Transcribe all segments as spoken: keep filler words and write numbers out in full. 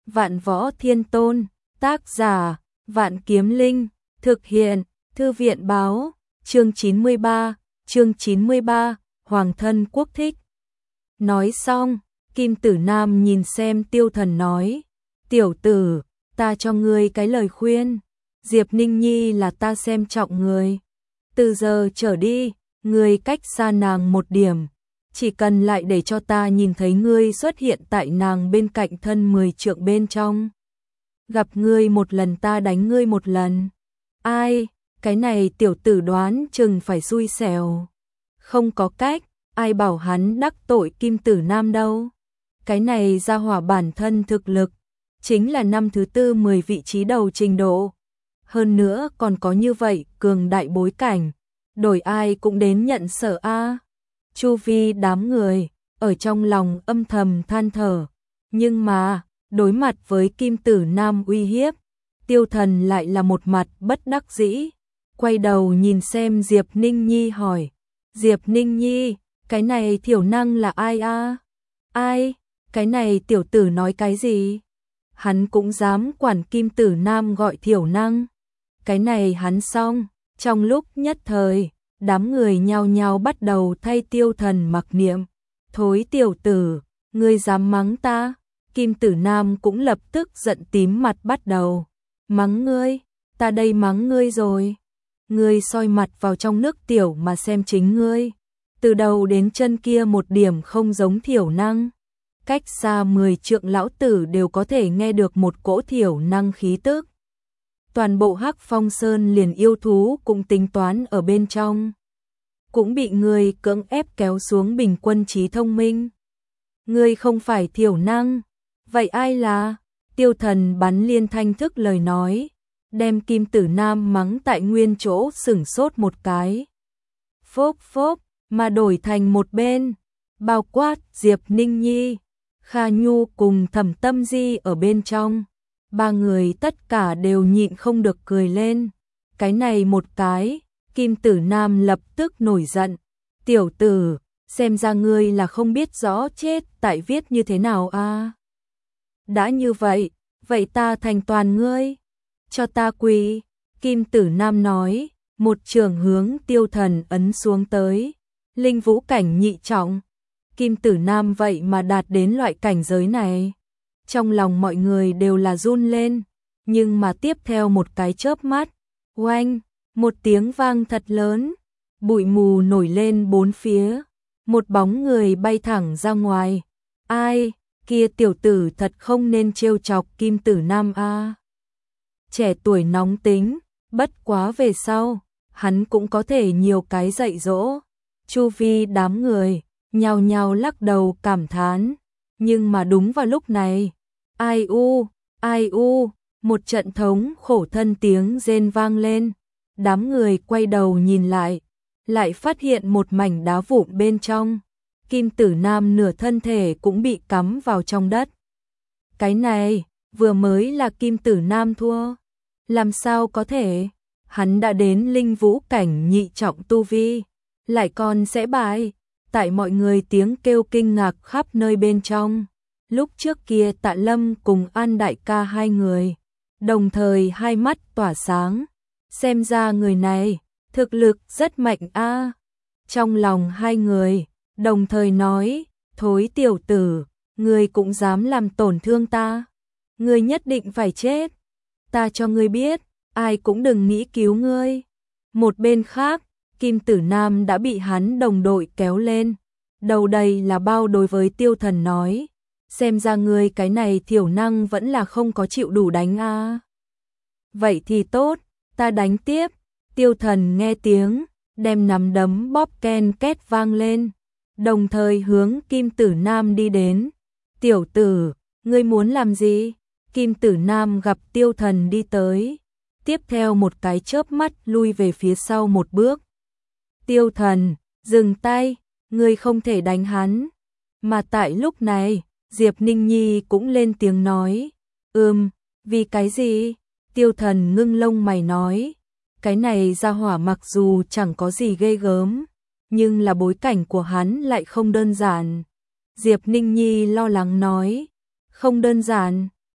Vạn Võ Thiên Tôn, tác giả, Vạn Kiếm Linh, thực hiện, Thư viện báo, chương chín mươi ba, chương chín mươi ba, Hoàng thân quốc thích. Nói xong, Kim Tử Nam nhìn xem Tiêu Thần nói, tiểu tử, ta cho ngươi cái lời khuyên, Diệp Ninh Nhi là ta xem trọng người. Từ giờ trở đi, ngươi cách xa nàng một điểm, chỉ cần lại để cho ta nhìn thấy ngươi xuất hiện tại nàng bên cạnh thân mười trượng bên trong. Gặp ngươi một lần ta đánh ngươi một lần. Ai, cái này tiểu tử đoán chừng phải xui xẻo. Không có cách, ai bảo hắn đắc tội Kim Tử Nam đâu. Cái này ra hỏa bản thân thực lực, chính là năm thứ tư mười vị trí đầu trình độ. Hơn nữa còn có như vậy cường đại bối cảnh, đổi ai cũng đến nhận sợ a. Chu vi đám người, ở trong lòng âm thầm than thở. Nhưng mà, đối mặt với Kim Tử Nam uy hiếp, Tiêu Thần lại là một mặt bất đắc dĩ. Quay đầu nhìn xem Diệp Ninh Nhi hỏi, Diệp Ninh Nhi, cái này thiểu năng là ai a? Ai? Cái này tiểu tử nói cái gì? Hắn cũng dám quản Kim Tử Nam gọi thiểu năng. Cái này hắn xong, trong lúc nhất thời, đám người nhao nhao bắt đầu thay Tiêu Thần mặc niệm. Thối tiểu tử, ngươi dám mắng ta? Kim Tử Nam cũng lập tức giận tím mặt bắt đầu. Mắng ngươi? Ta đây mắng ngươi rồi. Ngươi soi mặt vào trong nước tiểu mà xem chính ngươi. Từ đầu đến chân kia một điểm không giống thiểu năng. Cách xa mười trượng lão tử đều có thể nghe được một cỗ thiểu năng khí tức. Toàn bộ Hắc Phong Sơn liền yêu thú cũng tính toán ở bên trong. Cũng bị người cưỡng ép kéo xuống bình quân trí thông minh. Ngươi không phải thiểu năng, vậy ai là? Tiêu Thần bắn liên thanh thức lời nói, đem Kim Tử Nam mắng tại nguyên chỗ sửng sốt một cái. Phốp phốp, mà đổi thành một bên, bao quát Diệp Ninh Nhi, Kha Nhu cùng Thẩm Tâm Di ở bên trong. Ba người tất cả đều nhịn không được cười lên. Cái này một cái, Kim Tử Nam lập tức nổi giận. Tiểu tử, xem ra ngươi là không biết rõ chết tại viết như thế nào a. À? Đã như vậy, vậy ta thành toàn ngươi. Cho ta quỳ. Kim Tử Nam nói, một trường hướng Tiêu Thần ấn xuống tới. Linh vũ cảnh nhị trọng. Kim Tử Nam vậy mà đạt đến loại cảnh giới này. Trong lòng mọi người đều là run lên, nhưng mà tiếp theo một cái chớp mắt, oanh, một tiếng vang thật lớn, bụi mù nổi lên bốn phía, một bóng người bay thẳng ra ngoài. Ai, kia tiểu tử thật không nên trêu chọc Kim Tử Nam a. À. Trẻ tuổi nóng tính, bất quá về sau, hắn cũng có thể nhiều cái dạy dỗ. Chu vi đám người, nhao nhao lắc đầu cảm thán, nhưng mà đúng vào lúc này, ai u, ai u, một trận thống khổ thân tiếng rên vang lên. Đám người quay đầu nhìn lại, lại phát hiện một mảnh đá vụn bên trong. Kim Tử Nam nửa thân thể cũng bị cắm vào trong đất. Cái này, vừa mới là Kim Tử Nam thua. Làm sao có thể? Hắn đã đến linh vũ cảnh nhị trọng tu vi, lại còn sẽ bại. Tại mọi người tiếng kêu kinh ngạc khắp nơi bên trong. Lúc trước kia Tạ Lâm cùng An đại ca hai người, đồng thời hai mắt tỏa sáng. Xem ra người này, thực lực rất mạnh a. À. Trong lòng hai người, đồng thời nói, thối tiểu tử, ngươi cũng dám làm tổn thương ta. Ngươi nhất định phải chết. Ta cho ngươi biết, ai cũng đừng nghĩ cứu ngươi. Một bên khác, Kim Tử Nam đã bị hắn đồng đội kéo lên. Đầu đây là bao đối với Tiêu Thần nói. Xem ra ngươi cái này thiểu năng vẫn là không có chịu đủ đánh a. À. Vậy thì tốt, ta đánh tiếp. Tiêu Thần nghe tiếng, đem nắm đấm bóp ken két vang lên, đồng thời hướng Kim Tử Nam đi đến. Tiểu tử, ngươi muốn làm gì? Kim Tử Nam gặp Tiêu Thần đi tới, tiếp theo một cái chớp mắt lui về phía sau một bước. Tiêu Thần, dừng tay, ngươi không thể đánh hắn. Mà tại lúc này, Diệp Ninh Nhi cũng lên tiếng nói, ừm, vì cái gì? Tiêu Thần ngưng lông mày nói, cái này ra hỏa mặc dù chẳng có gì ghê gớm, nhưng là bối cảnh của hắn lại không đơn giản. Diệp Ninh Nhi lo lắng nói, không đơn giản,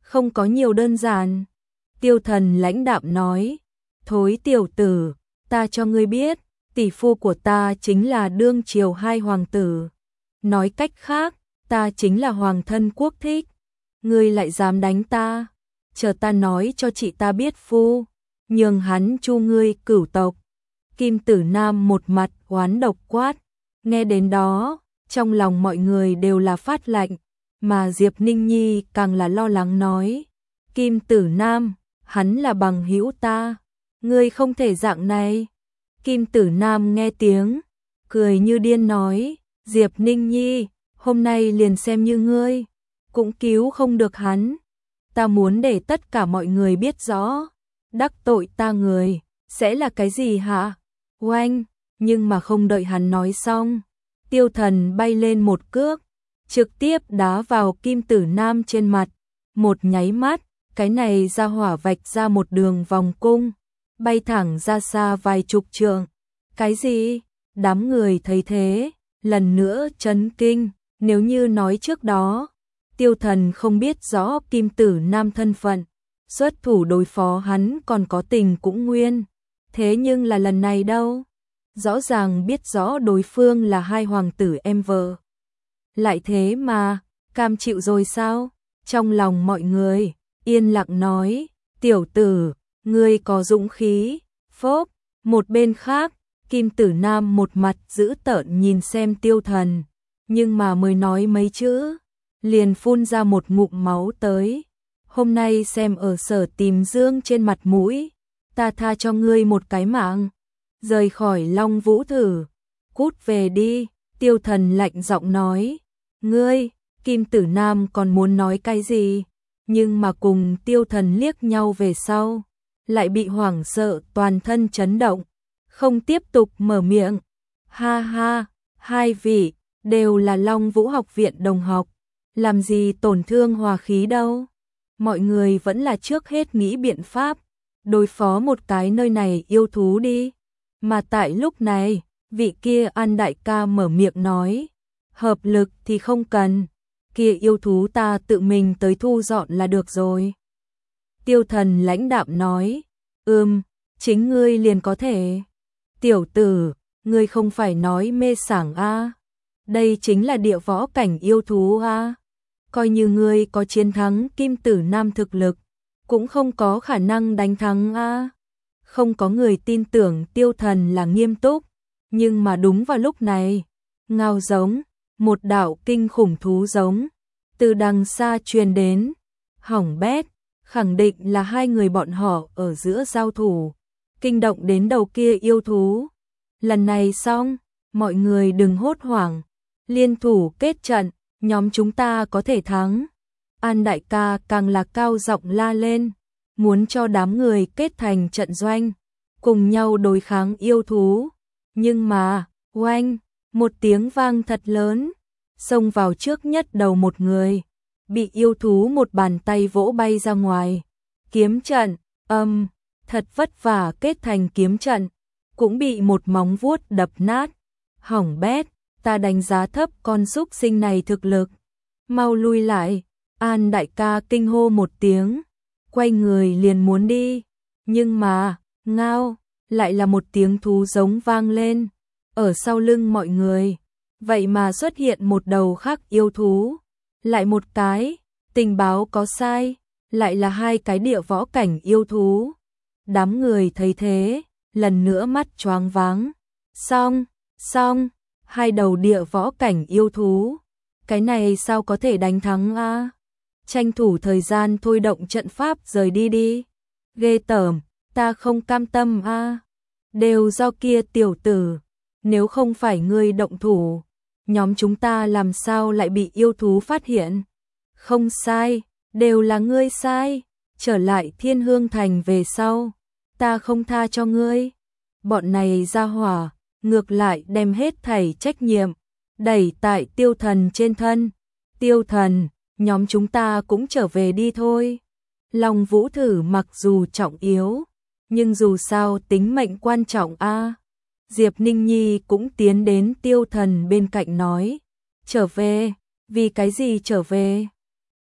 không có nhiều đơn giản. Tiêu Thần lãnh đạm nói, thối tiểu tử, ta cho ngươi biết, tỷ phu của ta chính là đương triều hai hoàng tử. Nói cách khác, ta chính là hoàng thân quốc thích. Ngươi lại dám đánh ta, chờ ta nói cho chị ta biết phu, nhường hắn chu ngươi cửu tộc. Kim Tử Nam một mặt oán độc quát, nghe đến đó, trong lòng mọi người đều là phát lạnh, mà Diệp Ninh Nhi càng là lo lắng nói, Kim Tử Nam, hắn là bằng hữu ta, ngươi không thể dạng này. Kim Tử Nam nghe tiếng, cười như điên nói, Diệp Ninh Nhi, hôm nay liền xem như ngươi, cũng cứu không được hắn. Ta muốn để tất cả mọi người biết rõ, đắc tội ta người, sẽ là cái gì hả? Oanh, nhưng mà không đợi hắn nói xong, Tiêu Thần bay lên một cước, trực tiếp đá vào Kim Tử Nam trên mặt. Một nháy mắt, cái này ra hỏa vạch ra một đường vòng cung, bay thẳng ra xa vài chục trượng. Cái gì? Đám người thấy thế, lần nữa chấn kinh, nếu như nói trước đó, Tiêu Thần không biết rõ Kim Tử Nam thân phận, xuất thủ đối phó hắn còn có tình cũng nguyên. Thế nhưng là lần này đâu? Rõ ràng biết rõ đối phương là hai hoàng tử em vợ. Lại thế mà, cam chịu rồi sao? Trong lòng mọi người, yên lặng nói, tiểu tử, ngươi có dũng khí, phốp. Một bên khác, Kim Tử Nam một mặt dữ tợn nhìn xem Tiêu Thần, nhưng mà mới nói mấy chữ, liền phun ra một ngụm máu tới. Hôm nay xem ở Sở Tìm Dương trên mặt mũi, ta tha cho ngươi một cái mạng. Rời khỏi Long Vũ Thử, cút về đi. Tiêu Thần lạnh giọng nói, ngươi. Kim Tử Nam còn muốn nói cái gì, nhưng mà cùng Tiêu Thần liếc nhau về sau, lại bị hoảng sợ toàn thân chấn động, không tiếp tục mở miệng. Ha ha, hai vị đều là Long Vũ học viện đồng học, làm gì tổn thương hòa khí đâu. Mọi người vẫn là trước hết nghĩ biện pháp đối phó một cái nơi này yêu thú đi. Mà tại lúc này, vị kia An đại ca mở miệng nói, hợp lực thì không cần, kia yêu thú ta tự mình tới thu dọn là được rồi. Tiêu Thần lãnh đạm nói, ừm, chính ngươi liền có thể. Tiểu tử, ngươi không phải nói mê sảng a? Đây chính là địa võ cảnh yêu thú a. Coi như ngươi có chiến thắng Kim Tử Nam thực lực, cũng không có khả năng đánh thắng a. Không có người tin tưởng Tiêu Thần là nghiêm túc, nhưng mà đúng vào lúc này, ngao giống, một đạo kinh khủng thú giống, từ đằng xa truyền đến, hỏng bét, khẳng định là hai người bọn họ ở giữa giao thủ, kinh động đến đầu kia yêu thú. Lần này xong, mọi người đừng hốt hoảng, liên thủ kết trận, nhóm chúng ta có thể thắng. An đại ca càng là cao giọng la lên, muốn cho đám người kết thành trận doanh, cùng nhau đối kháng yêu thú. Nhưng mà, oanh, một tiếng vang thật lớn, xông vào trước nhất đầu một người, bị yêu thú một bàn tay vỗ bay ra ngoài. Kiếm trận, âm, thật vất vả kết thành kiếm trận, cũng bị một móng vuốt đập nát. Hỏng bét, ta đánh giá thấp con súc sinh này thực lực. Mau lui lại. An đại ca kinh hô một tiếng, quay người liền muốn đi, nhưng mà, ngao, lại là một tiếng thú giống vang lên, ở sau lưng mọi người, vậy mà xuất hiện một đầu khác yêu thú, lại một cái, tình báo có sai, lại là hai cái địa võ cảnh yêu thú. Đám người thấy thế, lần nữa mắt choáng váng, xong, xong, hai đầu địa võ cảnh yêu thú, cái này sao có thể đánh thắng a? Tranh thủ thời gian thôi động trận pháp rời đi đi. Ghê tởm, ta không cam tâm a. Đều do kia tiểu tử, nếu không phải ngươi động thủ, nhóm chúng ta làm sao lại bị yêu thú phát hiện? Không sai, đều là ngươi sai, trở lại Thiên Hương Thành về sau, ta không tha cho ngươi. Bọn này ra hỏa, ngược lại đem hết thảy trách nhiệm đẩy tại Tiêu Thần trên thân. Tiêu Thần, nhóm chúng ta cũng trở về đi thôi. Long Vũ Thử mặc dù trọng yếu, nhưng dù sao tính mệnh quan trọng a. Diệp Ninh Nhi cũng tiến đến Tiêu Thần bên cạnh nói, trở về, vì cái gì trở về?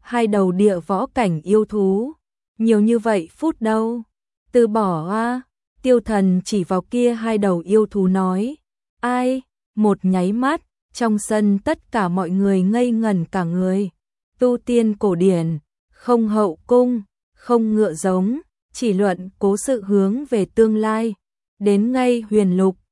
hai đầu địa võ cảnh yêu thú, nhiều như vậy phút đâu, từ bỏ a. Tiêu Thần chỉ vào kia hai đầu yêu thú nói, ai, một nháy mắt, trong sân tất cả mọi người ngây ngẩn cả người, tu tiên cổ điển, không hậu cung, không ngựa giống, chỉ luận cố sự hướng về tương lai, đến ngay huyền lục,